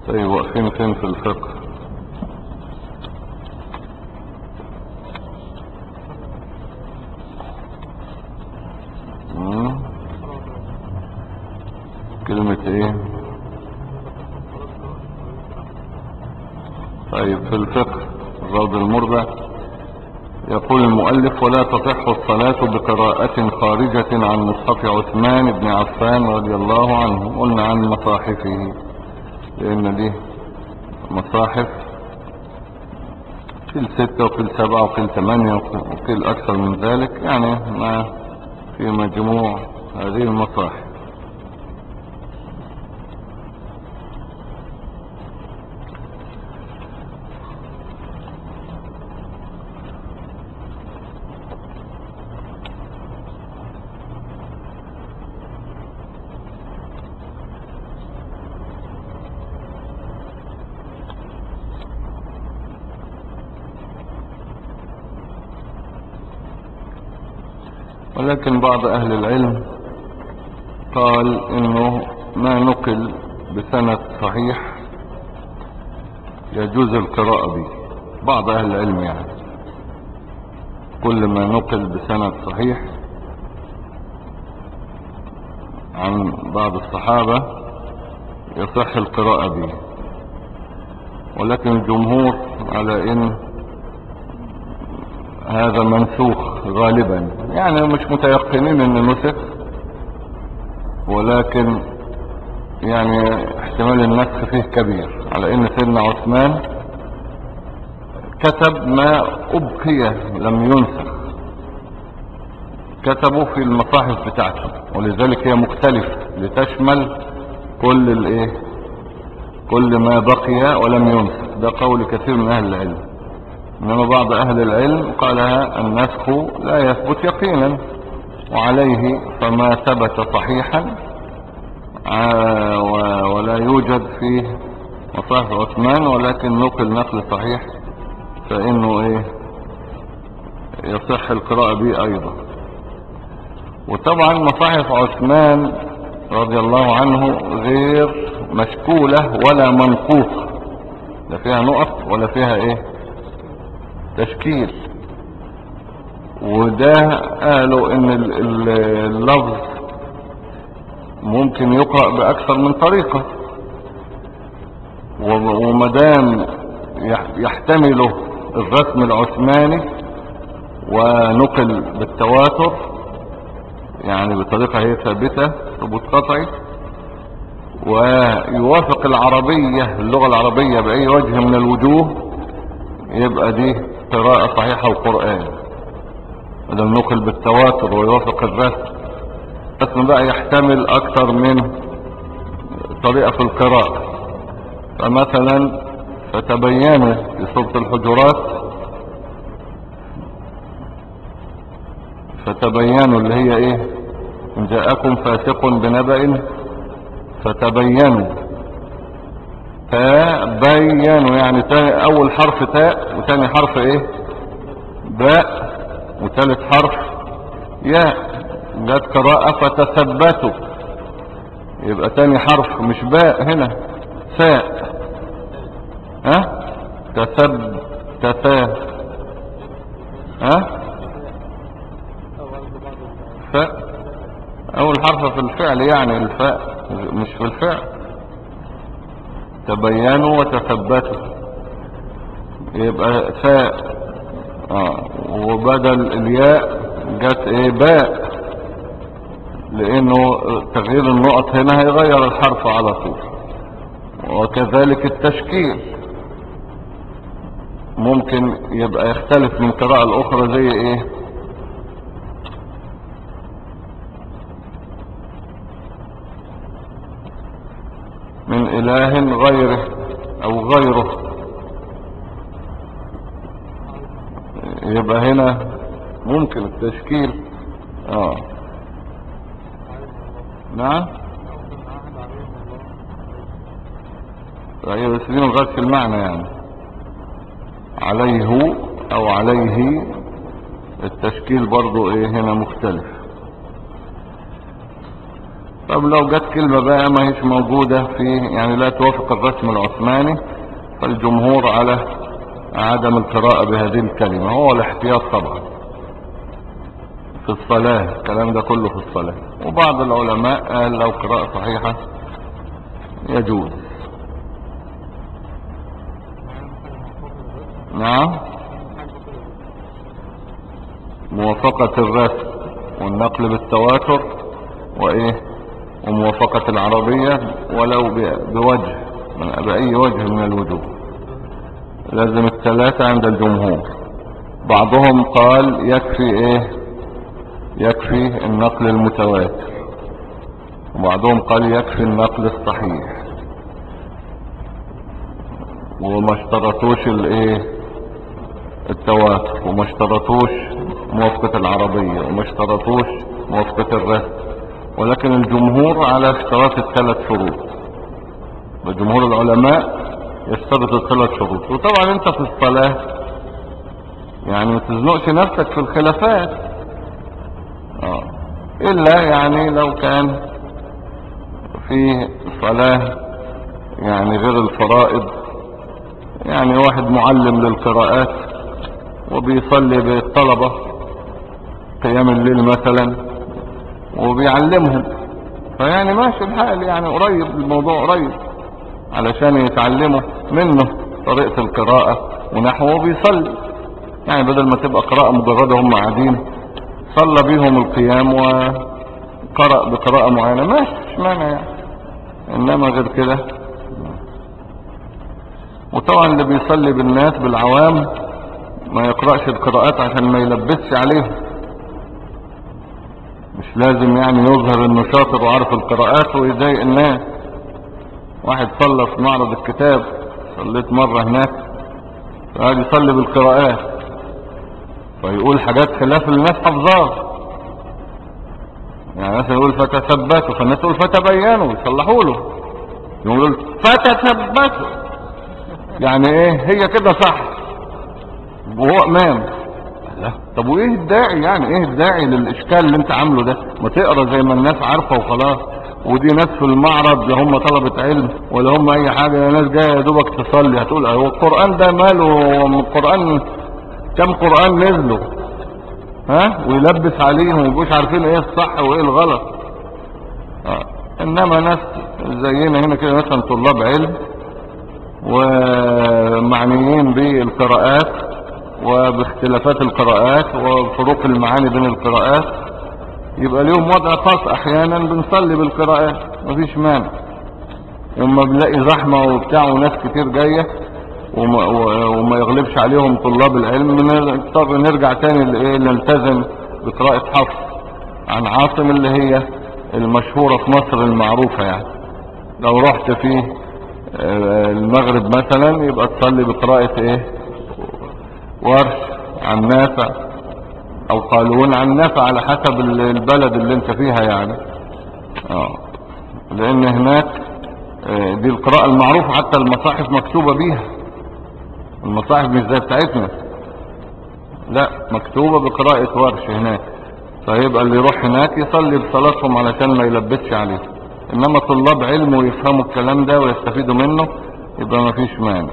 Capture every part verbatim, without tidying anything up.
طيب واقفين فين في الفقه؟ مم. كلمة ايه؟ طيب في الفقه الروض المربع يقول المؤلف: ولا تصح الصلاة بقراءة خارجة عن مصحف عثمان بن عفان رضي الله عنه. قلنا عن مصاحفه، لأن دي مصاحف كل ستة وكل سبعة وكل ثمانية وكل أكثر من ذلك، يعني ما في مجموع هذه المصاحف. ولكن بعض أهل العلم قال إنه ما نقل بسند صحيح يجوز القراءة به. بعض أهل العلم يعني كل ما نقل بسند صحيح عن بعض الصحابة يصح القراءة به، ولكن الجمهور على إن هذا منسوخ غالبا، يعني مش متيقنين إن نسخ، ولكن يعني احتمال النسخ فيه كبير، على إن سيدنا عثمان كتب ما أبقي لم ينسخ، كتبوا في المصاحف بتاعته، ولذلك هي مختلفة لتشمل كل الايه كل ما بقي ولم ينسخ. ده قول كثير من اهل العلم. انما بعض اهل العلم قالها النسخ لا يثبت يقينا، وعليه فما ثبت صحيحا ولا يوجد فيه مصاحف عثمان ولكن نقل نقل صحيح فانه ايه يصح القراءة به ايضا. وطبعا مصاحف عثمان رضي الله عنه غير مشكولة ولا منقوطة، لا فيها نقط ولا فيها ايه تشكيل. وده قالوا ان اللفظ ممكن يقرأ باكثر من طريقة، ومدام يحتمله الرسم العثماني ونقل بالتواتر، يعني بطريقة هي ثابتة ثبوت قطعي، ويوافق العربية اللغة العربية بأي وجه من الوجوه، يبقى دي قراءة صحيحة وقرآن. مدام نقل بالتواتر ويوافق الرسم، الرسم بقى يحتمل أكثر من طريقة في القراءة. فمثلا فتبينوا في سورة الحجرات، فتبينوا اللي هي ايه إن جاءكم فاسق بنبأ فتبينوا، تبينوا يعني اول حرف تاء وثاني حرف ايه باء وثالث حرف ياء، جت قراءة فتثبتوا، يبقى ثاني حرف مش باء هنا ساء، ها تثب تثا ها فاء اول حرف في الفعل، يعني الفاء مش في الفعل. تبينوا وتثبتوا يبقى فاء، اه وبدل الياء جت ايه باء، لانه تغيير النقط هنا هيغير الحرف على طول. وكذلك التشكيل ممكن يبقى يختلف من قراءة الاخرى، زي ايه من اله غيره او غيره، يبقى هنا ممكن التشكيل اه نعم هي بس دي مغاز في المعنى، يعني عليه او عليه التشكيل برضو ايه هنا مختلف. طب لو جت كلمة بقى ما هيش موجودة في، يعني لا توافق الرسم العثماني، فالجمهور على عدم القراءة بهذه الكلمة، هو الاحتياط طبعا في الصلاة. الكلام ده كله في الصلاة. وبعض العلماء قال لو قراءة صحيحة يجوز. نعم، موافقة الرسم والنقل بالتواتر وايه وموافقة العربية ولو بوجه من بأي وجه من الوجوه، لازم الثلاثة عند الجمهور. بعضهم قال يكفي ايه يكفي النقل المتواتر، وبعضهم قال يكفي النقل الصحيح، وما اشترطوش الايه التواتر، وما اشترطوش موافقة العربية، وما اشترطوش موافقة الرسم. ولكن الجمهور على اشتراط الثلاث شروط، وجمهور العلماء يشترط الثلاث شروط. وطبعا انت في الصلاة يعني ما تزنقش نفسك في الخلافات، اه الا يعني لو كان في صلاة يعني غير الفرائض، يعني واحد معلم للقراءات وبيصلي بالطلبة قيام الليل مثلا وبيعلمهم، فيعني ماشي الحال، يعني قريب الموضوع قريب علشان يتعلموا منه طريقة القراءة ونحوه بيصلي، يعني بدل ما تبقى قراءة مجردة هم قاعدين صلى بيهم القيام وقرأ بقراءة معينة، ماشي مش معنى يعني. انما غير كده، وطبعا اللي بيصلي بالناس بالعوام ما يقرأش القراءات عشان ما يلبسش عليهم، مش لازم يعني يظهر انه شاطر وعارف القراءات ويضايق الناس. واحد صلى في معرض الكتاب، صليت مرة هناك، فقال يصلي بالقراءات فيقول حاجات خلاف الناس حفظها، يعني مثلا يقول فتثبتوا، فالناس تقول فتبينوا يصلحوا له، يقول فتثبتوا، يعني ايه هي كده صح وهو امام. لا طب وايه الداعي، يعني ايه الداعي للاشكال اللي انت عامله ده؟ ما تقرا زي ما الناس عارفه وخلاص. ودي ناس في المعرض لا هم طلبة علم ولا هم اي حاجة، يا ناس جاية يا دوبك تصلي. هتقول هو القرآن ده ماله؟ القرآن كم قرآن نزلوا ها ويلبس عليهم ويبقوش عارفين ايه الصح وايه الغلط. آه. انما ناس زينا هنا كده مثلا طلاب علم ومعنيين بالقراءات وباختلافات القراءات وفروق المعاني بين القراءات، يبقى ليهم وضع خاص. احيانا بنصلي بالقراءات مفيش مانع، وما بنلاقي زحمة وبتاع وناس كتير جاية وما, وما يغلبش عليهم طلاب العلم، نضطر نرجع تاني لايه نلتزم بقراءة حفص عن عاصم اللي هي المشهورة في مصر المعروفة. يعني لو رحت في المغرب مثلا يبقى تصلي بقراءة ايه ورش عن نافع او قالون عن نافع على حسب البلد اللي انت فيها يعني. اه لان هناك دي القراءة المعروفة، حتى المصاحف مكتوبة بيها، المصاحف مش زي بتاعتنا، لا مكتوبة بقراءة ورش هناك، فيبقى اللي يروح هناك يصلي بصلاتهم علشان ما يلبسش عليه. انما طلاب علم ويفهموا الكلام ده ويستفيدوا منه يبقى ما فيش مانع.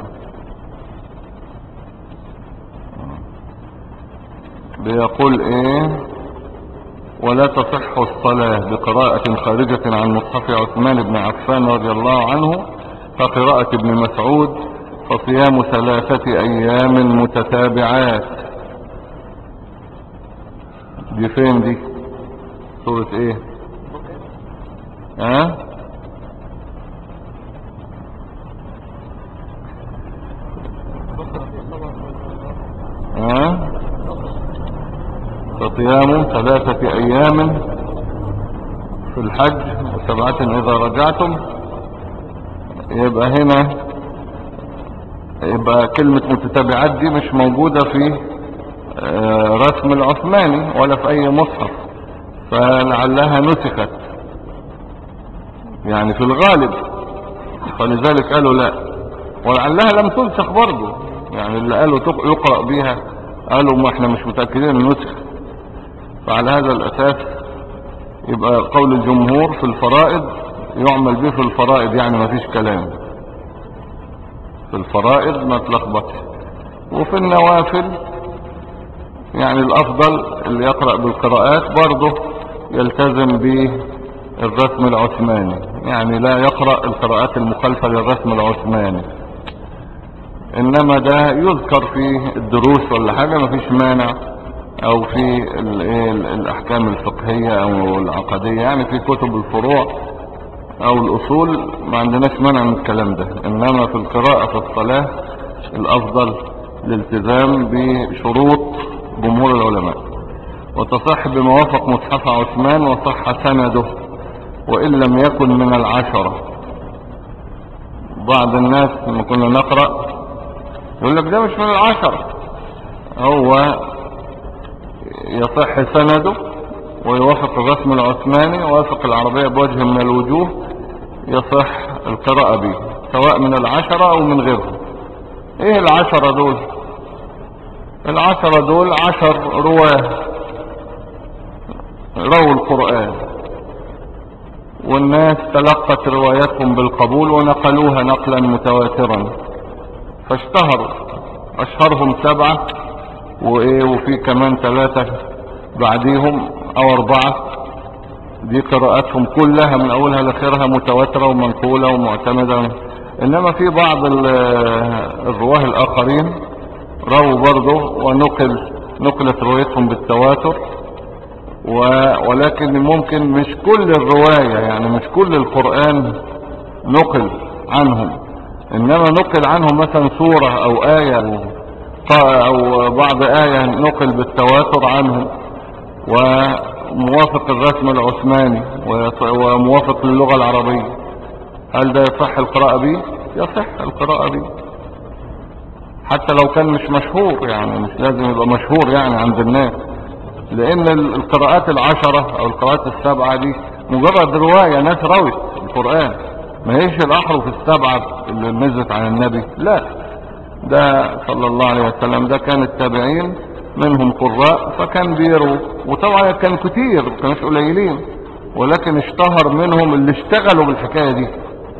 بيقول ايه ولا تصح الصلاة بقراءة خارجة عن مصحف عثمان بن عفان رضي الله عنه كقراءة ابن مسعود فصيام ثلاثة ايام متتابعات. دي فين دي؟ سورة ايه؟ ها؟ ها؟ فصيام ثلاثة ايام في الحج وسبعة اذا رجعتم. يبقى هنا يبقى كلمة متتابعات دي مش موجودة في رسم العثماني ولا في اي مصحف، فلعلها نسخت يعني في الغالب، فلذلك قالوا لا، ولعلها لم تنسخ برضو، يعني اللي قالوا يقرأ بيها قالوا ما احنا مش متأكدين النسخ. فعلى هذا الاساس يبقى قول الجمهور في الفرائض يعمل به في الفرائض، يعني ما فيش كلام في الفرائض ما تلخبطش. وفي النوافل يعني الافضل اللي يقرأ بالقراءات برضه يلتزم بالرسم العثماني، يعني لا يقرأ القراءات المخالفة للرسم العثماني. انما ده يذكر في الدروس ولا حاجة ما فيش مانع، او في ال- إيه ال- الاحكام الفقهية او العقدية، يعني في كتب الفروع او الاصول ما عندناش مانع من الكلام ده. انما في القراءة في الصلاة الافضل الالتزام بشروط جمهور العلماء. وتصح بموافق مصحف عثمان وصح سنده وان لم يكن من العشرة. بعض الناس لما كنا نقرأ يقول لك ده مش من العشرة، هو يصح سنده ويوافق الرسم العثماني ويوافق العربية بوجه من الوجوه، يصح القراءة به سواء من العشرة او من غيرهم. ايه العشرة دول؟ العشرة دول عشر رواه رووا القرآن، والناس تلقت رواياتهم بالقبول ونقلوها نقلا متواترا فاشتهروا. اشهرهم سبعة وايه وفي كمان ثلاثة بعديهم او اربعة، دي قراءاتهم كلها من اولها لاخرها متواترة ومنقولة ومعتمدة. انما في بعض ال- الرواه الاخرين رووا برضه ونقل نقلت روايتهم بالتواتر، و- ولكن ممكن مش كل الرواية، يعني مش كل القرآن نقل عنهم، انما نقل عنهم مثلا سورة او آية او أو بعض آية نقل بالتواتر عنهم وموافق الرسم العثماني ويص- وموافق للغة العربية. هل ده يصح القراءة به؟ يصح القراءة به حتى لو كان مش مشهور، يعني مش لازم يبقى مشهور يعني عند الناس، لان ال- القراءات العشرة او القراءات السبعة دي مجرد رواية ناس روت القرآن، ما هيش الاحرف السبعة اللي نزلت عن النبي، لا، ده صلى الله عليه وسلم ده كان التابعين منهم قراء فكان بيروا، وطبعا كان كتير ما كانوش قليلين، ولكن اشتهر منهم اللي اشتغلوا بالحكاية دي.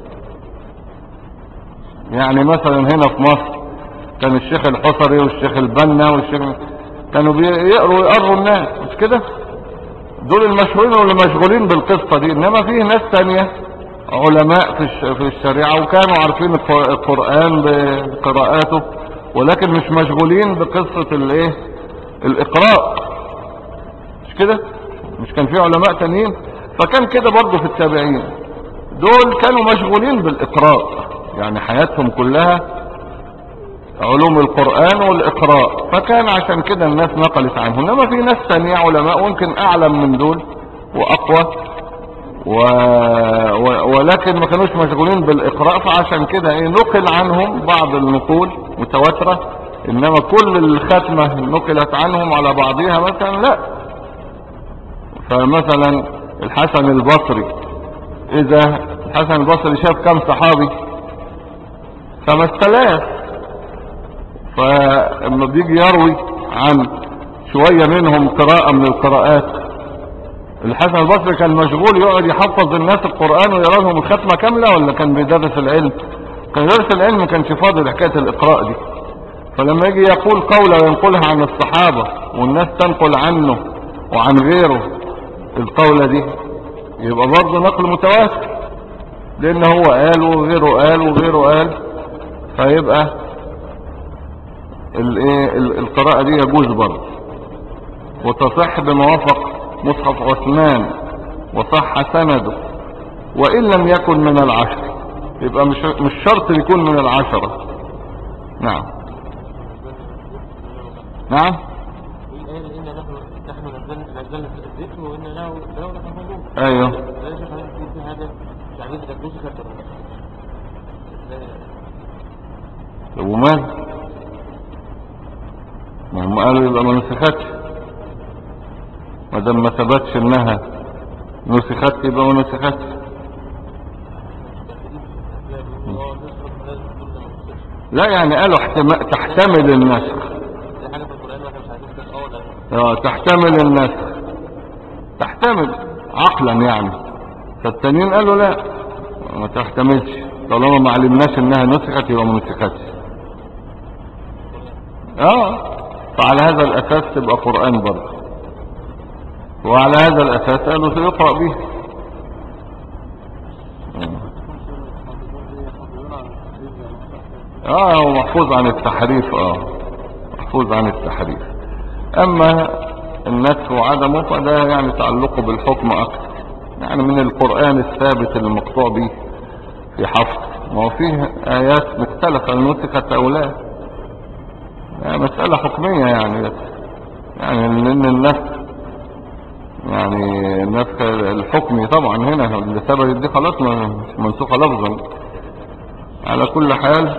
يعني مثلا هنا في مصر كان الشيخ الحصري والشيخ البنا والشيخ كانوا بيقروا يقروا الناس، مش كده؟ دول المشهورين واللي مشغولين بالقصة دي. انما فيه ناس تانية علماء في الش- في الشريعة وكانوا عارفين الق- القرآن بقراءاته، ولكن مش مشغولين بقصة الايه الاقراء، مش كده؟ مش كان فيه علماء تانيين؟ فكان كده برضو في التابعين، دول كانوا مشغولين بالاقراء، يعني حياتهم كلها علوم القرآن والإقراء، فكان عشان كده الناس نقلت عنه. انما في ناس تانية علماء ممكن اعلم من دول واقوى و... و... ولكن ما كانوش مشغولين بالإقراء، فعشان كده ايه نقل عنهم بعض النقول متواترة، انما كل الختمة نقلت عنهم على بعضها مثلا لا. فمثلا الحسن البصري، اذا الحسن البصري شاف كم صحابي؟ خمس تلاف. فلما بيجي يروي عن شوية منهم قراءة من القراءات، الحسن البصري كان مشغول يقعد يحفظ الناس القرآن ويرى لهم الختمة كاملة، ولا كان بيدرس العلم؟ كان يدرس العلم، ما كانش فاضي لحكاية الإقراء دي. فلما يجي يقول قولة وينقلها عن الصحابة والناس تنقل عنه وعن غيره القولة دي، يبقى برضه نقل متواتر، لأن هو قال وغيره قال وغيره قال، فيبقى الايه القراءة دي يجوز برضه. وتصح بموافق مصحف عثمان وصح سنده وإن لم يكن من العشر، يبقى مش مش شرط يكون من العشرة. نعم نعم ايوه ومال ما هم قالوا يبقى ما نسختش، ما دام ما ثبتش انها نسخت يبقى ما نسختش. لا يعني قالوا احتمال تحتمل النسخ، اه تحتمل النسخ، تحتمل عقلا يعني. فالتانيين قالوا لا ما تحتملش، طالما ما علمناش انها نسخت يبقى ما نسختش. اه فعلى هذا الاساس تبقى قرآن برضه، وعلى هذا الاساس قالوا سيقرأ به. اه هو محفوظ عن التحريف، اه محفوظ عن التحريف. اما النسخ وعدمه فده يعني تعلقه بالحكم اكثر، يعني من القرآن الثابت المقطوع به في حفظ، ما هو فيه ايات مختلفة نسخت او لا، يعني مسألة حكمية يعني. بس يعني لان النسخ يعني النسخ الحكمي طبعا هنا اللي ثبتت دي خلاص مش منسوخة لفظا. على كل حال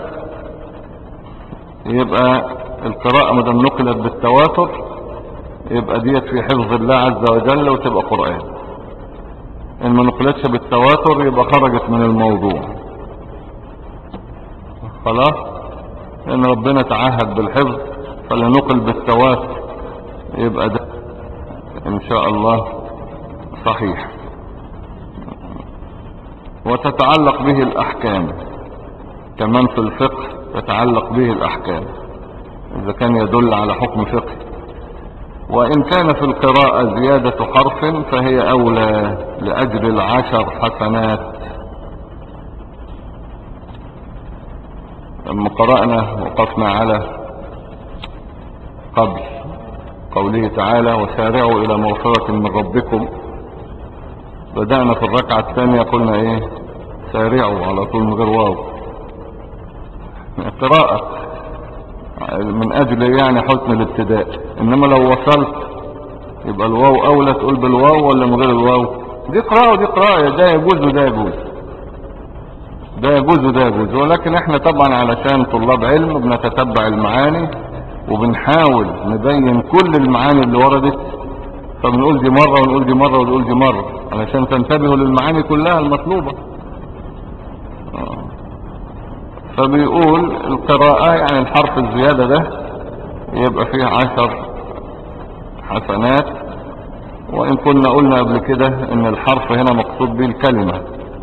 يبقى القراءة مدام نقلت بالتواتر يبقى ديت في حفظ الله عز وجل وتبقى قرآن. ان ما نقلتش بالتواتر يبقى خرجت من الموضوع خلاص، لان ربنا تعهد بالحفظ فلنقل بالتواتر، يبقى ده ان شاء الله صحيح. وتتعلق به الاحكام كمان في الفقه، تتعلق به الاحكام اذا كان يدل على حكم فقهي. وان كان في القراءة زيادة حرف فهي اولى لاجل العشر حسنات. لما قرأنا وقفنا على قبل قوله تعالى وسارعوا الى مغفرة من ربكم، بدأنا في الركعة الثانية قلنا ايه؟ سارعوا على طول من غير واو، قراءة من اجل يعني حسن الابتداء. انما لو وصلت يبقى الواو اولى تقول بالواو ولا من غير الواو؟ دي قراءة ودي قراءة، ده يجوز وده يجوز، ده يجوز وده يجوز. ولكن احنا طبعا علشان طلاب علم بنتتبع المعاني وبنحاول نبين كل المعاني اللي وردت، فبنقول دي مرة ونقول دي مرة ونقول دي مرة علشان تنتبهوا للمعاني كلها المطلوبة. فبيقول القراءة يعني الحرف الزيادة ده يبقى فيه عشر حسنات. وإن كنا قلنا قبل كده إن الحرف هنا مقصود به الكلمة،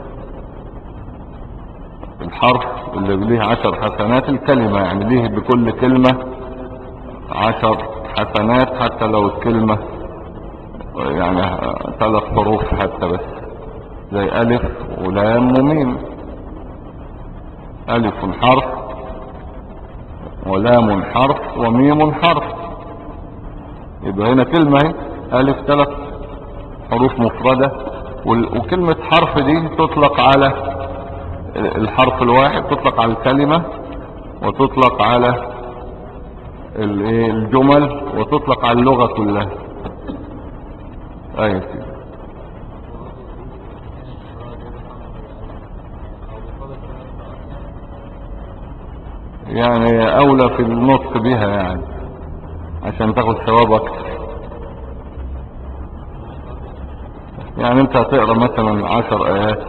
الحرف اللي ليه عشر حسنات الكلمة، يعني ليه بكل كلمة عشر حسنات حتى لو الكلمة يعني ثلاث حروف حتى بس، زي ألف ولام وميم. ألف حرف ولام حرف وميم حرف، يبقى هنا كلمة اهي ألف ثلاث حروف مفردة. وكلمة حرف دي تطلق على الحرف الواحد، تطلق على الكلمة، وتطلق على الجمل، وتطلق على اللغة كلها. ايوه يعني اولى في النطق بها يعني عشان تاخد ثواب اكتر. يعني انت هتقرأ مثلا عشر ايات،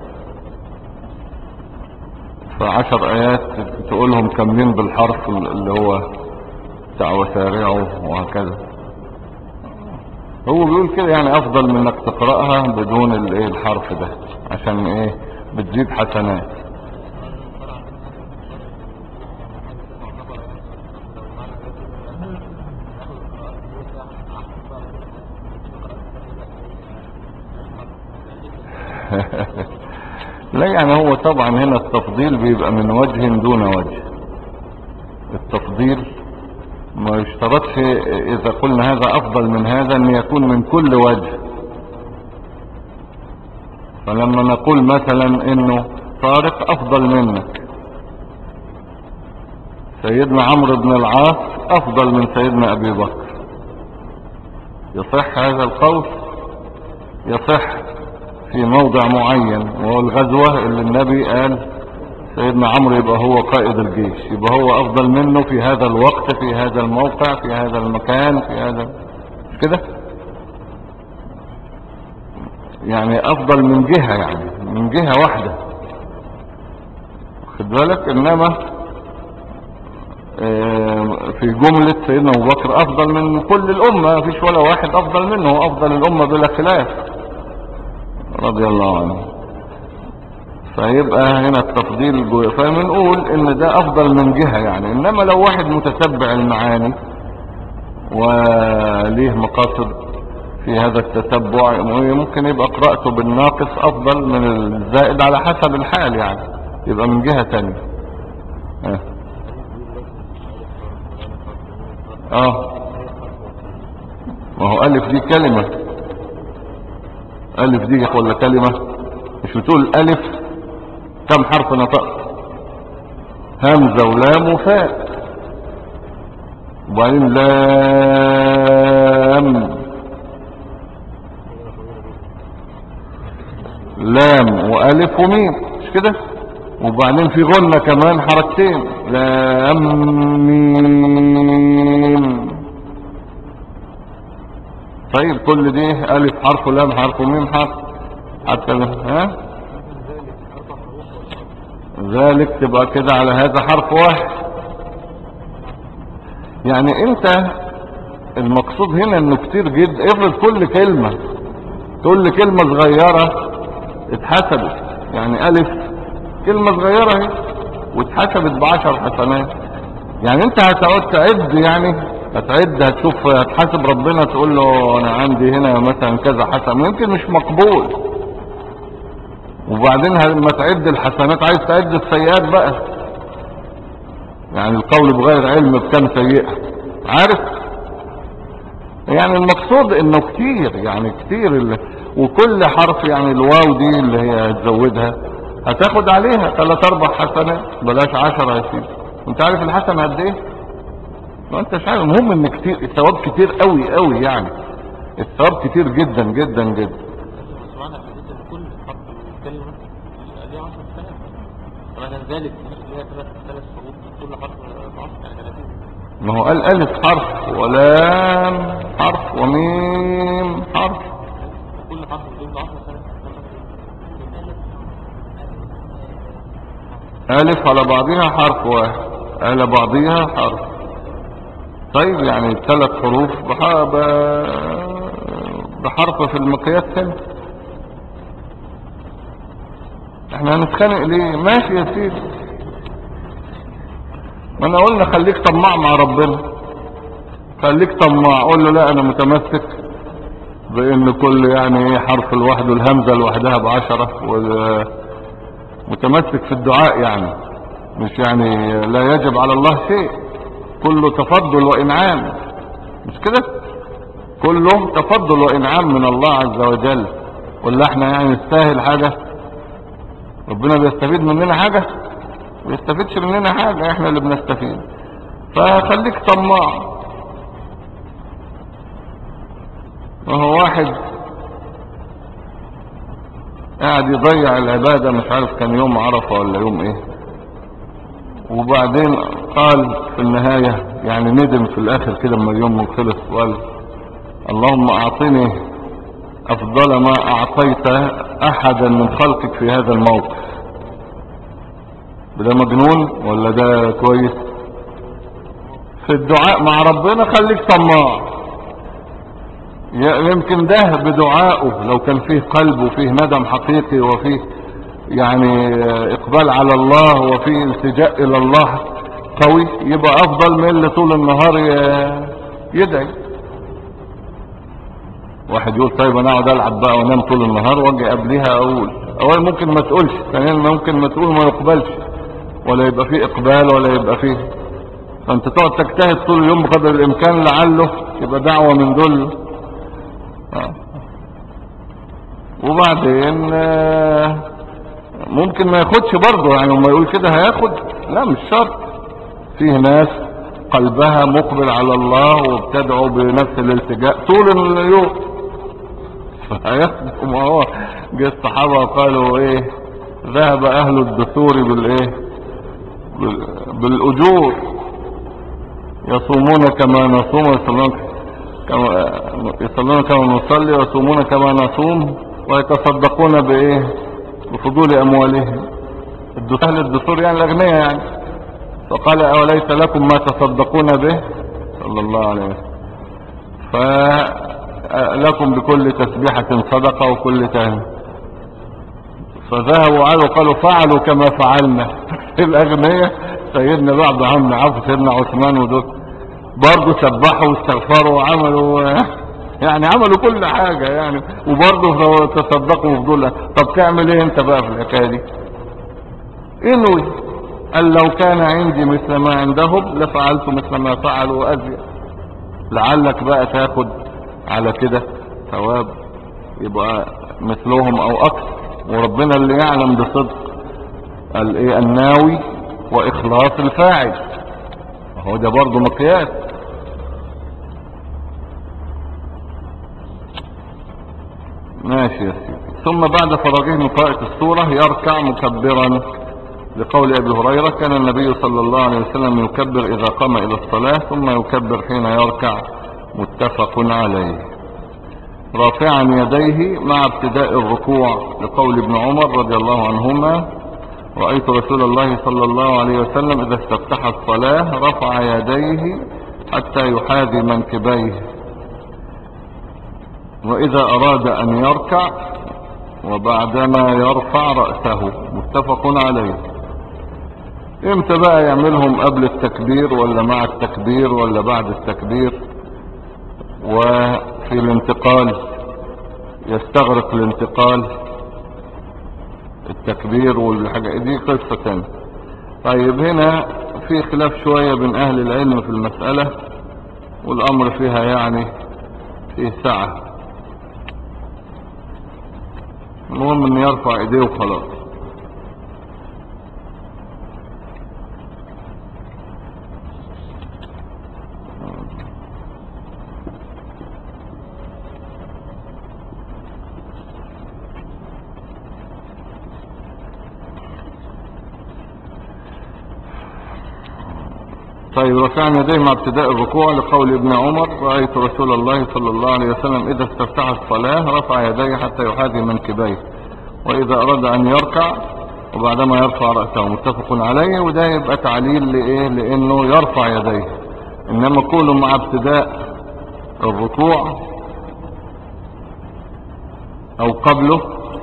فعشر ايات تقولهم كاملين بالحرف اللي هو بتاع وسارعوا وهكذا. هو بيقول كده يعني افضل من انك تقرأها بدون الايه الحرف ده، عشان ايه؟ بتزيد حسنات. لا يعني هو طبعا هنا التفضيل بيبقى من وجه دون وجه. التفضيل ما يشترطش اذا قلنا هذا افضل من هذا ان يكون من كل وجه. فلما نقول مثلا انه طارق افضل منك، سيدنا عمرو بن العاص افضل من سيدنا ابي بكر، يصح هذا القول؟ يصح في موضع معين، وهو الغزوة اللي النبي قال سيدنا عمرو يبقى هو قائد الجيش، يبقى هو افضل منه في هذا الوقت في هذا الموقع في هذا المكان في هذا كده، يعني افضل من جهة، يعني من جهة واحدة، خد بالك. انما في جملة سيدنا ابو بكر افضل من كل الامة، مفيش ولا واحد افضل منه، هو افضل الامة بلا خلاف. رضي الله عنه. فيبقى هنا التفضيل جو... فبنقول ان ده افضل من جهة يعني. انما لو واحد متتبع المعاني وليه مقاصد في هذا التتبع ممكن يبقى قراءته بالناقص افضل من الزائد على حسب الحال يعني، يبقى من جهة تانية. اه, آه. ما هو ألف دي كلمة، ألف دي ولا كلمة؟ مش بتقول ألف كم حرف نطقت؟ همزة ولام وفاء، وبعدين لام، لام وألف وميم، مش كده؟ وبعدين في غنة كمان حركتين، لام ميم. طيب كل دي ألف حرف ولام حرف وميم حرف حتى ها ذلك تبقى كده على هذا حرف واحد. يعني انت المقصود هنا انه كتير جدا. افرض كل كلمة كل كلمة صغيرة اتحسبت، يعني ألف كلمة صغيرة اهي واتحسبت بعشر حسنات، يعني انت هتقعد تعد، يعني هتعد هتشوف هتحاسب ربنا تقول له انا عندي هنا مثلا كذا حسن يمكن مش مقبول، وبعدين لما تعد الحسنات عايز تعد السيئات بقى، يعني القول بغير علم بكم سيئة، عارف؟ يعني المقصود انه كتير، يعني كتير اللي وكل حرف يعني الواو دي اللي هي هتزودها هتاخد عليها ثلاث اربع حسنات بلاش عشرة يا سيدي. انت عارف الحسنة قد ايه؟ ما انتش عارف. المهم ان كتير الثواب كتير قوي قوي، يعني الثواب كتير جدا جدا جدا. سبحانه وتعالى كل حرف كلمة ليه عشر سنوات، طبعا ذلك ليها ثلاث ثلاث شروط كل حرف بعشر يعني ثلاثين. ما هو قال ألف حرف ولام حرف وميم حرف، كل حرف بيجيب عشر سنوات. ألف على بعضها حرف واحد على بعضها حرف. طيب يعني ثلاث حروف بحرف في المقياس هنا، احنا هنتخانق ليه؟ ماشي يا سيدي، ما انا قلنا خليك طماع مع ربنا، خليك طماع، قول له لا انا متمسك بان كل يعني ايه حرف لوحده الهمزة لوحدها بعشرة، ومتمسك في الدعاء يعني، مش يعني لا يجب على الله شيء، كله تفضل وانعام، مش كده؟ كله تفضل وانعام من الله عز وجل، ولا احنا يعني نستاهل حاجة؟ ربنا بيستفيد مننا حاجة؟ بيستفيدش مننا حاجة، احنا اللي بنستفيد. فخليك طماع. وهو واحد قاعد يضيع العبادة، مش عارف كان يوم عرفة ولا يوم ايه، وبعدين قال في النهاية يعني ندم في الاخر كده لما اليوم خلص، وقال اللهم اعطني افضل ما اعطيت احدا من خلقك في هذا الموقف. ده مجنون ولا ده كويس؟ في الدعاء مع ربنا خليك طماع، يمكن ده بدعائه لو كان فيه قلب وفيه ندم حقيقي وفيه يعني اقبال على الله وفيه التجاء الى الله قوي، يبقى افضل من اللي طول النهار يدعي. واحد يقول طيب انا اقعد العب بقى وانام طول النهار واجي قبلها اقول، اولا ممكن ما تقولش، ثانيا ممكن ما تقول ما يقبلش ولا يبقى فيه اقبال ولا يبقى فيه، فانت تقعد تجتهد طول اليوم بقدر الامكان لعله يبقى دعوة من دول. آه. وبعدين آه ممكن ما ياخدش برضه، يعني لما يقول كده هياخد، لا مش شرط. فيه ناس قلبها مقبل على الله وبتدعو بنفس الالتجاء طول اليوم فهياخد. ما هو جه الصحابة وقالوا ايه، ذهب اهل الدثور بالايه بالاجور، يصومون كما نصوم ويصلون كما يصلون كما نصلي ويصومون كما نصوم ويتصدقون بايه بفضول اموالهم. اهل الدثور يعني الاغنياء يعني. فقال اوليس لكم ما تصدقون به صلى الله عليه وسلم، فلكم بكل تسبيحة صدقة وكل تهم فذهبوا علوا قالوا فعلوا كما فعلنا. الاغنياء سيدنا بعض عم عفو سيدنا عثمان ودول برضه سبحوا واستغفروا وعملوا يعني عملوا كل حاجة يعني، وبرضه تصدقوا وفضول. طب تعمل ايه انت بقى في الحكاية دي؟ انوي قال لو كان عندي مثل ما عندهم لفعلت مثل ما فعلوا وازيد، لعلك بقى تاخد على كده ثواب يبقى مثلهم او اكثر. وربنا اللي يعلم بصدق قال ايه الناوي واخلاص الفاعل، وهو ده برضه مقياس. ماشي يا سيدي. ثم بعد فراغه من قراءة السورة يركع مكبرا، لقول ابي هريرة كان النبي صلى الله عليه وسلم يكبر اذا قام الى الصلاة ثم يكبر حين يركع، متفق عليه. رافعا يديه مع ابتداء الركوع، لقول ابن عمر رضي الله عنهما رأيت رسول الله صلى الله عليه وسلم اذا استفتح الصلاة رفع يديه حتى يحاذي منكبيه، واذا اراد ان يركع وبعدما يرفع رأسه، متفق عليه. امتى بقى يعملهم؟ قبل التكبير ولا مع التكبير ولا بعد التكبير؟ وفي الانتقال يستغرق الانتقال التكبير والحاجة دي قصة تانية. طيب هنا في خلاف شوية بين اهل العلم في المسألة، والامر فيها يعني فيه سعة. المهم ان يرفع ايديه وخلاص. طيب رفع يديه مع ابتداء الركوع، لقول ابن عمر رأيت رسول الله صلى الله عليه وسلم إذا استفتح الصلاة رفع يديه حتى يحاذي منكبيه، وإذا أراد أن يركع وبعدما يرفع رأسه، متفق عليه. وده يبقى تعليل لإيه؟ لأنه يرفع يديه. إنما قوله مع ابتداء الركوع أو قبله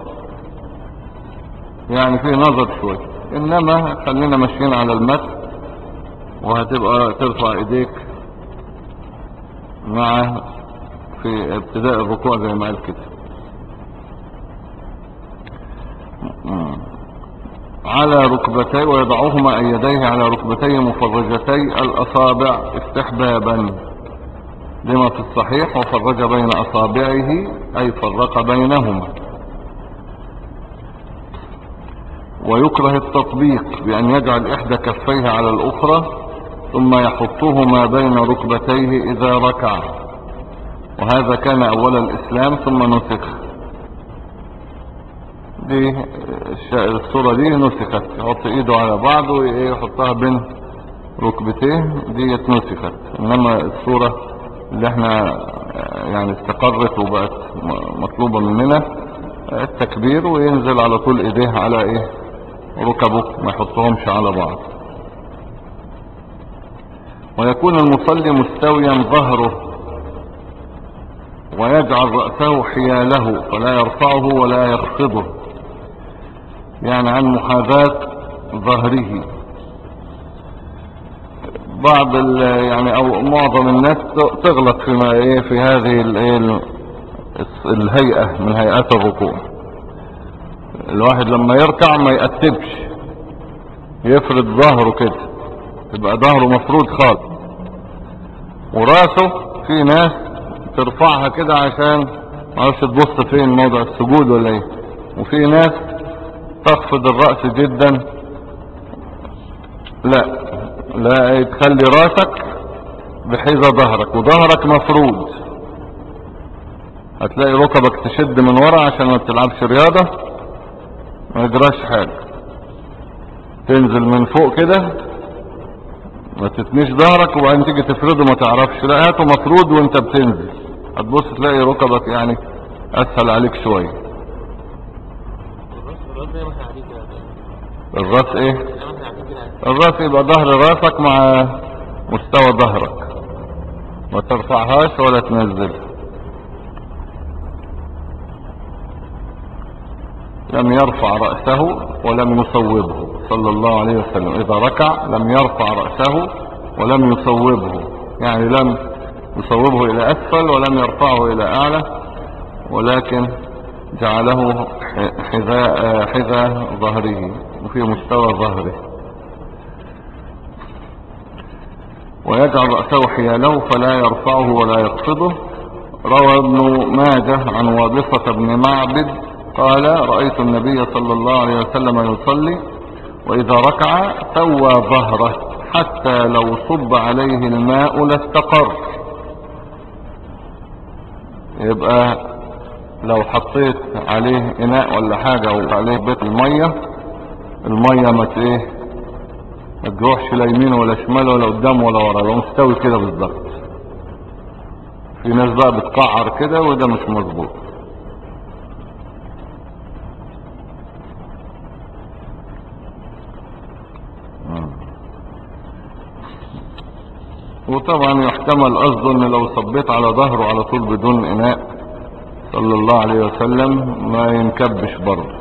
يعني فيه نظر شوي، إنما خلينا ماشيين على المتن، وهتبقى ترفع ايديك مع في ابتداء الركوع زي ما قال كده على ركبتيه، ويضعهما اي يديه على ركبتيه مفرجتي الاصابع استحبابا لما في الصحيح وفرج بين اصابعه اي فرق بينهما. ويكره التطبيق بان يجعل احدى كفيه على الاخرى ثم يحطهما بين ركبتيه اذا ركع، وهذا كان اول الاسلام ثم نسخ. دي الصورة دي نسخت، يحط ايده على بعض ويحطها بين ركبتيه، دي نسخت. انما الصورة اللي احنا يعني استقرت وبقت مطلوبة مننا التكبير، وينزل على طول ايديه على ايه ركبه، ما يحطهمش على بعض. ويكون المصلي مستويا ظهره، ويجعل رأسه حياله فلا يرفعه ولا يخفضه، يعني عن محاذاة ظهره. بعض يعني او معظم الناس تغلط فيما ايه في هذه الايه الهيئة من هيئات الركوع. الواحد لما يركع ما يقتبش، يفرد ظهره كده، يبقى ظهره مفروض خالص، وراسه في ناس ترفعها كده عشان معرفش تبص فين موضع السجود ولا ايه، وفي ناس تخفض الرأس جدا. لا لا، تخلي راسك بحيث ظهرك، وظهرك مفروض. هتلاقي ركبك تشد من ورا عشان ما تلعبش رياضة، ما يجراش حاجة. تنزل من فوق كده ما تتنيش ظهرك، وبعدين تيجي تفرده ما تعرفش، لا هاته مفروض وانت بتنزل هتبص تلاقي ركبك يعني اسهل عليك شوية. الراس ايه؟ الراس يبقى ظهر راسك مع مستوى ظهرك، ما ترفعهاش ولا تنزلها. لم يرفع رأسه ولم يصوبه صلى الله عليه وسلم. إذا ركع لم يرفع رأسه ولم يصوبه، يعني لم يصوبه إلى أسفل ولم يرفعه إلى أعلى، ولكن جعله حذاء حذاء ظهره وفي مستوى ظهره، ويجعل رأسه حياله فلا يرفعه ولا يخفضه. روى ابن ماجه عن وابصة بن معبد قال: رأيت النبي صلى الله عليه وسلم يصلي وإذا ركع سوى ظهره حتى لو صب عليه الماء لاستقر. يبقى لو حطيت عليه إناء ولا حاجة وعليه بيت المية، المية ما ايه ما تروحش لا يمين ولا شمال ولا قدام ولا ورا، لو مستوي كده بالظبط. في ناس بقى بتقعر كده وده مش مظبوط. وطبعا يحتمل قصده ان لو صبيت على ظهره على طول بدون اناء صلى الله عليه وسلم ما ينكبش برضه.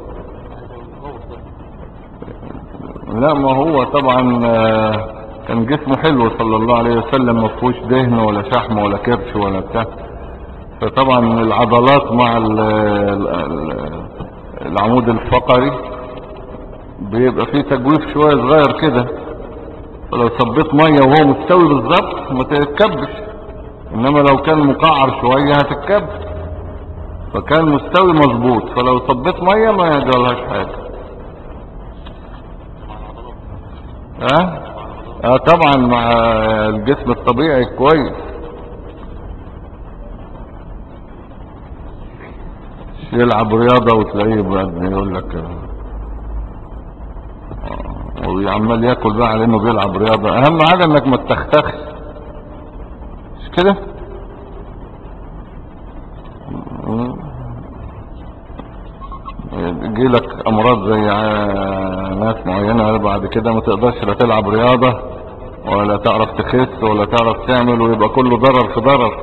لا، ما هو طبعا كان جسمه حلو صلى الله عليه وسلم، ما فيهوش دهن ولا شحم ولا كرش ولا بتاع، فطبعا العضلات مع ال ال العمود الفقري بيبقى فيه تجويف شوية صغير كده، فلو صبيت مية وهو مستوي بالظبط ما تتكبش، انما لو كان مقعر شوية هتتكب. فكان مستوي مظبوط، فلو صبيت مية ما يجرالهاش حاجة. ها اه طبعا مع الجسم الطبيعي كويس. يلعب رياضة وتلاقيه بقى يقول لك وعمال ياكل بقى على انه بيلعب رياضة. اهم حاجة انك ما تختخش، مش كده؟ يجي لك امراض زي ناس معينة بعد كده ما تقدرش لا تلعب رياضة ولا تعرف تخس ولا تعرف تعمل، ويبقى كله ضرر في ضرر.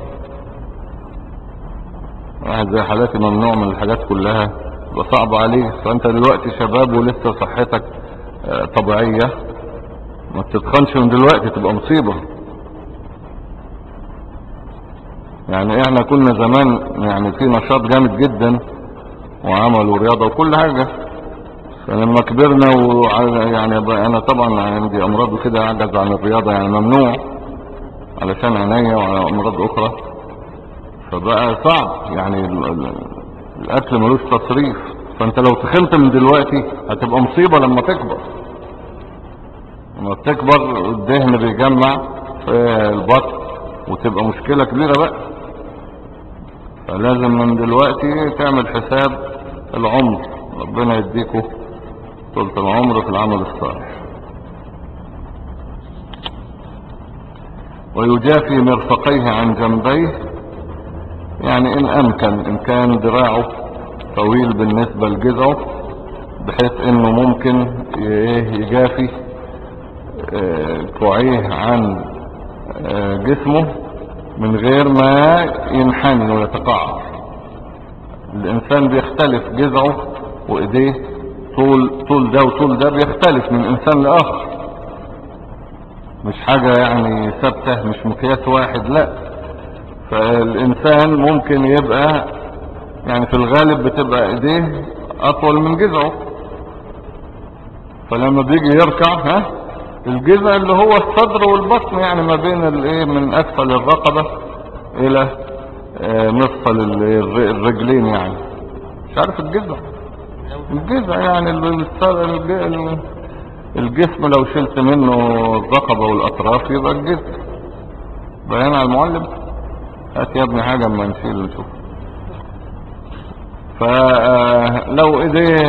واحد زي حالاتي ممنوع من الحاجات كلها، يبقى صعب عليه. فانت دلوقتي شباب ولسه صحتك طبيعية، ما تتخنش من دلوقتي تبقى مصيبة. يعني احنا كنا زمان يعني في نشاط جامد جدا وعملوا رياضة وكل حاجة، فلما كبرنا يعني انا طبعا عندي امراض وكده اعجز عن الرياضة، يعني ممنوع علشان عينيا وعلى امراض اخرى، فبقى صعب. يعني الاكل ملوش تصريف، فانت لو تخنت من دلوقتي هتبقى مصيبة لما تكبر. لما تكبر الدهن بيجمع في البطن وتبقى مشكلة كبيرة بقى. فلازم من دلوقتي تعمل حساب العمر، ربنا يديكوا طولة العمر في العمل الصالح. ويجافي مرفقيه عن جنبيه، يعني ان امكن، ان كان ذراعه طويل بالنسبة لجذعه بحيث انه ممكن يجافي كوعيه عن جسمه من غير ما ينحني ويتقاعد. الانسان بيختلف جذعه وايديه، طول طول ده وطول ده بيختلف من انسان لاخر، مش حاجة يعني ثابتة، مش مقياس واحد، لا. فالانسان ممكن يبقى يعني في الغالب بتبقى ايديه اطول من جذعه، فلما بيجي يركع ها الجذع اللي هو الصدر والبطن، يعني ما بين الايه من اسفل الرقبة الى مفصل الرجلين، يعني مش عارف الجذع الجذع يعني الجسم لو شلت منه الرقبة والاطراف يبقى الجذع. بيان على المعلم. هات يا ابني حاجة اما نشيل نشوف. فلو ايديه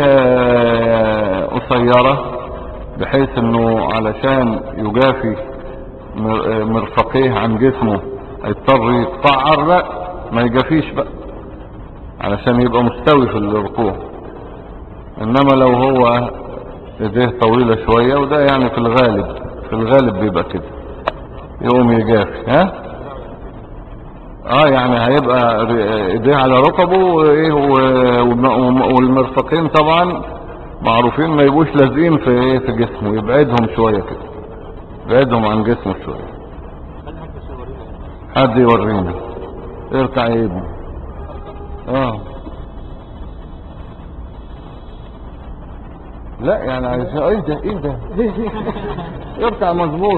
قصيرة بحيث انه علشان يجافي مرفقيه عن جسمه هيضطر يتقعر، لا ما يجافيش بقى علشان يبقى مستوي في الركوع. انما لو هو ايديه طويلة شوية، وده يعني في الغالب في الغالب بيبقى كده، يقوم يجافي. ها اه يعني هيبقى ر- ايديه على ركبه وايه و- وم- والمرفقين طبعا معروفين ما يبقوش لازقين في ايه في جسمه، يبعدهم شوية كده، يبعدهم عن جسمه شوية. هل حد يصورينا يعني؟ حد يورينا. اركع يا ابني. اه لا يعني عايز ايه ده ايه ده اركع مظبوط،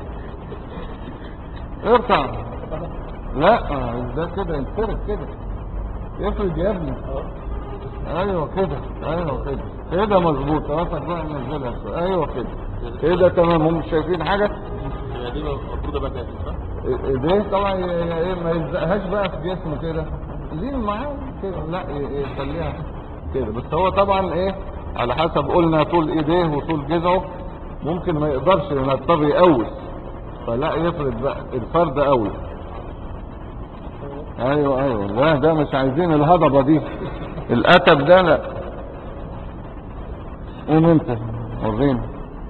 اركع. لا ده كده ينفرد كده، يفرد يا ابني. ايوه كده، ايوه كده كده مظبوط. راسك بقى نزلها شوية. ايوه كده كده تمام. هم مش شايفين حاجه. هي دي المفروض ابقى جاهز صح؟ ايديه طبعا ي- ي- ايه ما يلزقهاش بقى في جسمه كده، لين معاه كده. لا ي- يخليها كده. بس هو طبعا ايه على حسب قلنا طول ايديه وطول جذعه، ممكن ما يقدرش لان يضطر يقوس، فلا يفرد بقى الفرد قوي. ايوه ايوه لا ده مش عايزين الهضبه دي، الاتب ده لا. قوم انت وريني.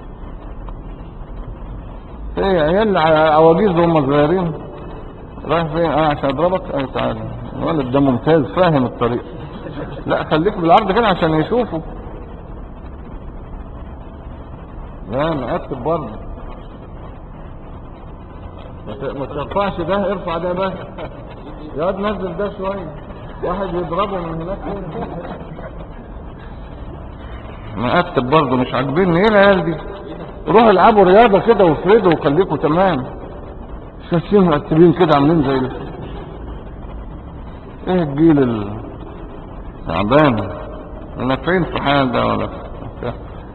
ايه عيال ع- عواجيز وهم صغيرين. رايح فين؟ اه عشان اضربك. اي تعالى الولد ده ممتاز فاهم الطريق. لا خليك بالعرض كده عشان يشوفوا. لا نقتب برضه. ما ت- ما ترفعش ده، ارفع ده بس. يا نزل ده شويه، واحد يضربه من هناك كده. نقتب برضه مش عاجبيني ايه العيال دي. روحوا العبوا رياضه كده وافردوا وخليكوا تمام. شايفين مرتبين كده عاملين زي ال- ايه الجيل التعبان. نافعين في حال ده ولا في.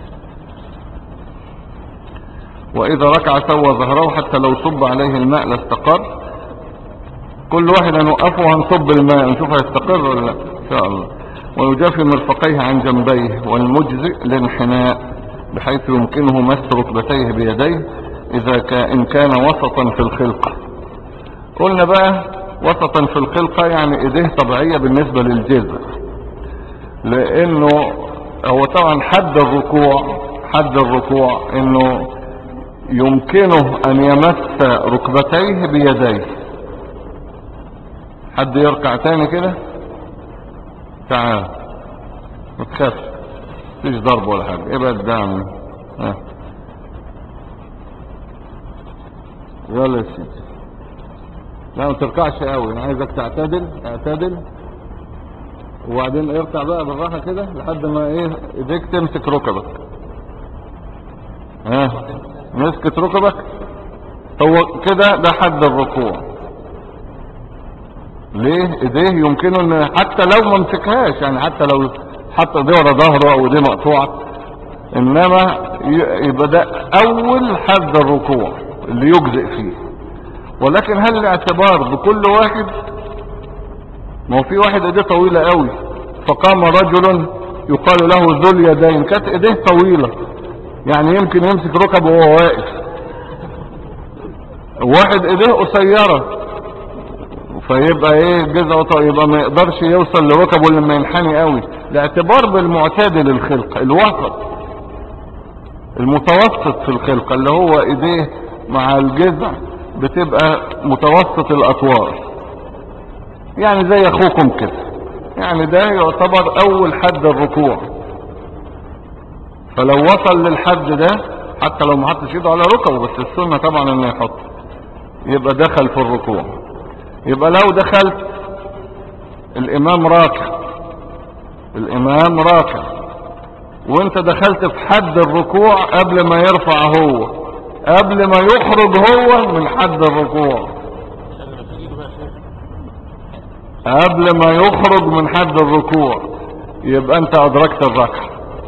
واذا ركع سوى ظهره حتى لو صب عليه الماء لاستقر. كل واحد هنوقفه وهنصب الماء نشوف هيستقر ولا لا ان شاء الله. ويجافي مرفقيه عن جنبيه، والمجزئ الانحناء بحيث يمكنه مس ركبتيه بيديه اذا كان كان وسطا في الخلقه. قلنا بقى وسطا في الخلقه يعني ايديه طبيعيه بالنسبه للجذع، لانه هو طبعا حد الركوع حد الركوع انه يمكنه ان يمس ركبتيه بيديه. حد يركع تاني كده. تعال ما تخافش، مفيش ضرب ولا حاجه، ابعد ده عني. ها يلا يا سيدي. لا ما تركعش قوي، انا عايزك تعتدل اعتدل، وبعدين اركع بقى بالراحه كده لحد ما ايه ايديك تمسك ركبك. ها مسكت ركبك. هو كده ده حد الركوع. ليه ايديه يمكنه ان حتى لو ما مسكهاش، يعني حتى لو حط ايديه ورا ظهره او ايديه مقطوعه، انما ي- يبقى ده اول حد الركوع اللي يجزئ فيه. ولكن هل الاعتبار بكل واحد؟ ما هو في واحد ايديه طويله قوي، فقام رجل يقال له ذو اليدين، كانت ايديه طويله يعني يمكن يمسك ركبه وهو واقف. واحد ايديه قصيره فيبقى ايه جزء طيب، يبقى ما يقدرش يوصل لركبه لما ينحني قوي. الاعتبار بالمعتدل الخلقه، الوسط المتوسط في الخلقه اللي هو ايديه مع الجذع بتبقى متوسط الاطوار، يعني زي اخوكم كده. يعني ده يعتبر اول حد الركوع. فلو وصل للحد ده حتى لو ما حطش ايده على ركبه، بس السنه طبعا انه يحط، يبقى دخل في الركوع. يبقى لو دخلت الامام راكع الامام راكع وانت دخلت في حد الركوع قبل ما يرفع هو، قبل ما يخرج هو من حد الركوع، قبل ما يخرج من حد الركوع، يبقى انت ادركت الركعه.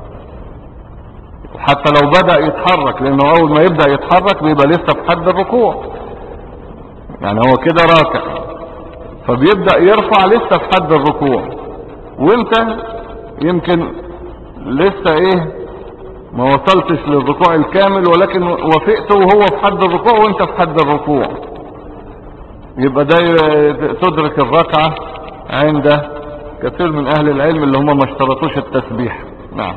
حتى لو بدأ يتحرك، لانه اول ما يبدأ يتحرك بيبقى لسه في حد الركوع، يعني هو كده راكع فبيبدأ يرفع لسه في حد الركوع، وانت يمكن لسه ايه ما وصلتش للركوع الكامل، ولكن وافقت وهو في حد الركوع وانت في حد الركوع، يبقى ده تدرك الركعة عند كثير من اهل العلم اللي هم ما اشترطوش التسبيح. نعم.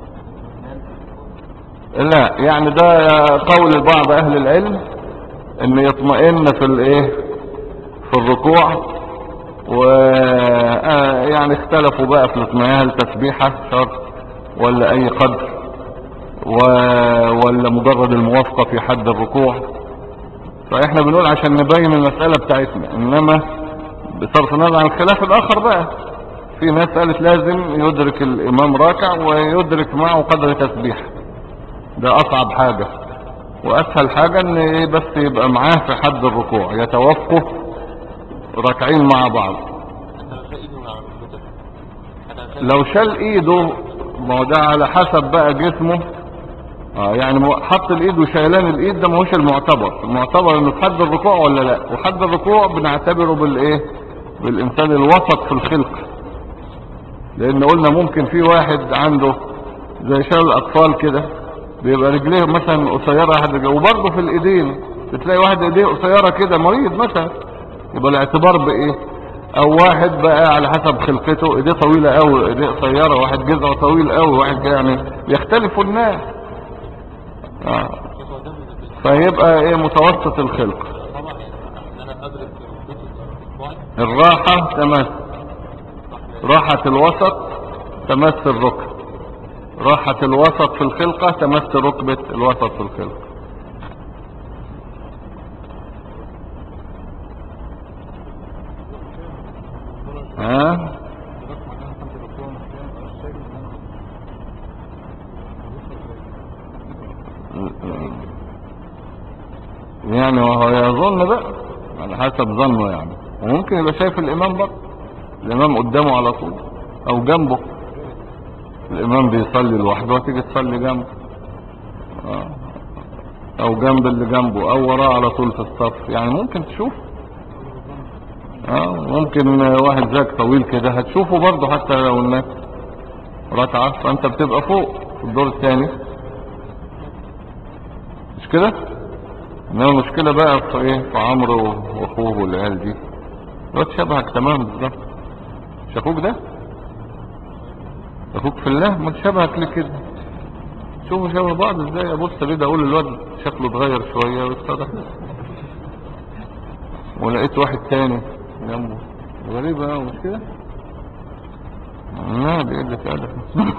لا يعني ده قول بعض اهل العلم ان يطمئن في الايه في الركوع، ويعني اختلفوا بقى في الاسماء، هل تسبيحة شرط ولا اي قدر و... ولا مجرد الموافقة في حد الركوع. فاحنا بنقول عشان نبين المسألة بتاعتنا، انما بصرف النظر عن الخلاف الاخر بقى، في ناس قالت لازم يدرك الامام راكع ويدرك معه قدر تسبيح، ده اصعب حاجة، واسهل حاجة ان ايه بس يبقى معاه في حد الركوع يتوقف راكعين مع بعض. لو شال ايده، ما هو ده على حسب بقى جسمه. اه يعني مو- حط الايد وشيلان الايد ده ما هوش المعتبر، المعتبر انه في حد الركوع ولا لا، وحد الركوع بنعتبره بالايه، بالانسان الوسط في الخلق، لان قلنا ممكن في واحد عنده زي شال الاطفال كده، بيبقى رجليه مثلا قصيره، واحد رجليه وبرضه في الايدين بتلاقي واحد ايديه قصيره كده مريض مثلا، يبقى الاعتبار بايه، او واحد بقى على حسب خلقته ايديه طويله قوي ايديه قصيره، واحد جذعه طويل قوي، واحد يعني بيختلفوا الناس. آه. فيبقى ايه متوسط الخلق. طبعا يعني ان انا ادرك اصبعي الراحة تمس، راحة الوسط تمس الركب، راحة الوسط في الخلقة تمس ركبة الوسط في الخلقة. ها يعني وهو يظن بقى على حسب ظنه يعني، وممكن يبقى شايف الامام بقى، الامام قدامه على طول او جنبه، الامام بيصلي لوحده وتيجي تصلي جنبه، آه. او جنب اللي جنبه او وراه على طول في الصف، يعني ممكن تشوف. اه ممكن واحد زيك طويل كده هتشوفه برضه حتى لو الناس ركعة، فانت بتبقى فوق في الدور الثاني، مش كده؟ انما المشكلة بقى في ايه، في عمرو واخوه والعيال دي، الواد شبهك تمام بالظبط. مش اخوك ده؟ اخوك في الله، ما شبهك ليه كده؟ شوفوا شبه بعض ازاي، ابص كده اقول الواد شكله اتغير شوية واتضح، ولقيت واحد تاني جنبه غريبة أوي، مش كده؟ لا دي قلة أدب.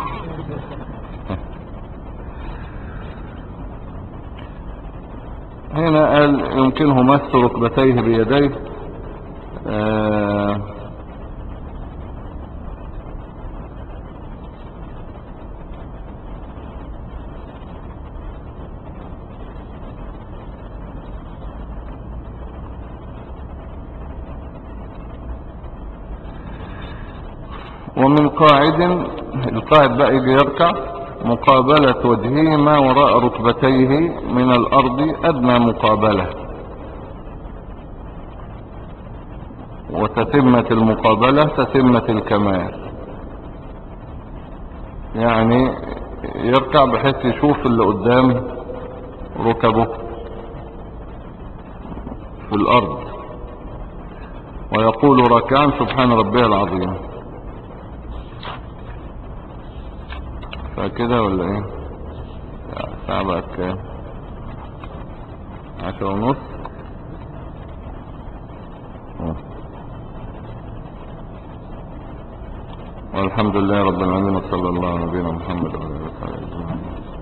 هنا قال يمكنه مس ركبتيه بيديه. آه ومن قاعد، القاعد بقى يجي يركع مقابلة وجهه ما وراء ركبتيه من الأرض أدنى مقابلة، وتتمة المقابلة تتمة الكمال، يعني يركع بحيث يشوف اللي قدام ركبه في الأرض، ويقول راكعا سبحان ربي العظيم. فكده ولا ايه؟ الساعة بقت كام؟ عشرة ونص. والحمد لله رب العالمين، وصلى الله على نبينا محمد وعلى اله وصحبه اجمعين.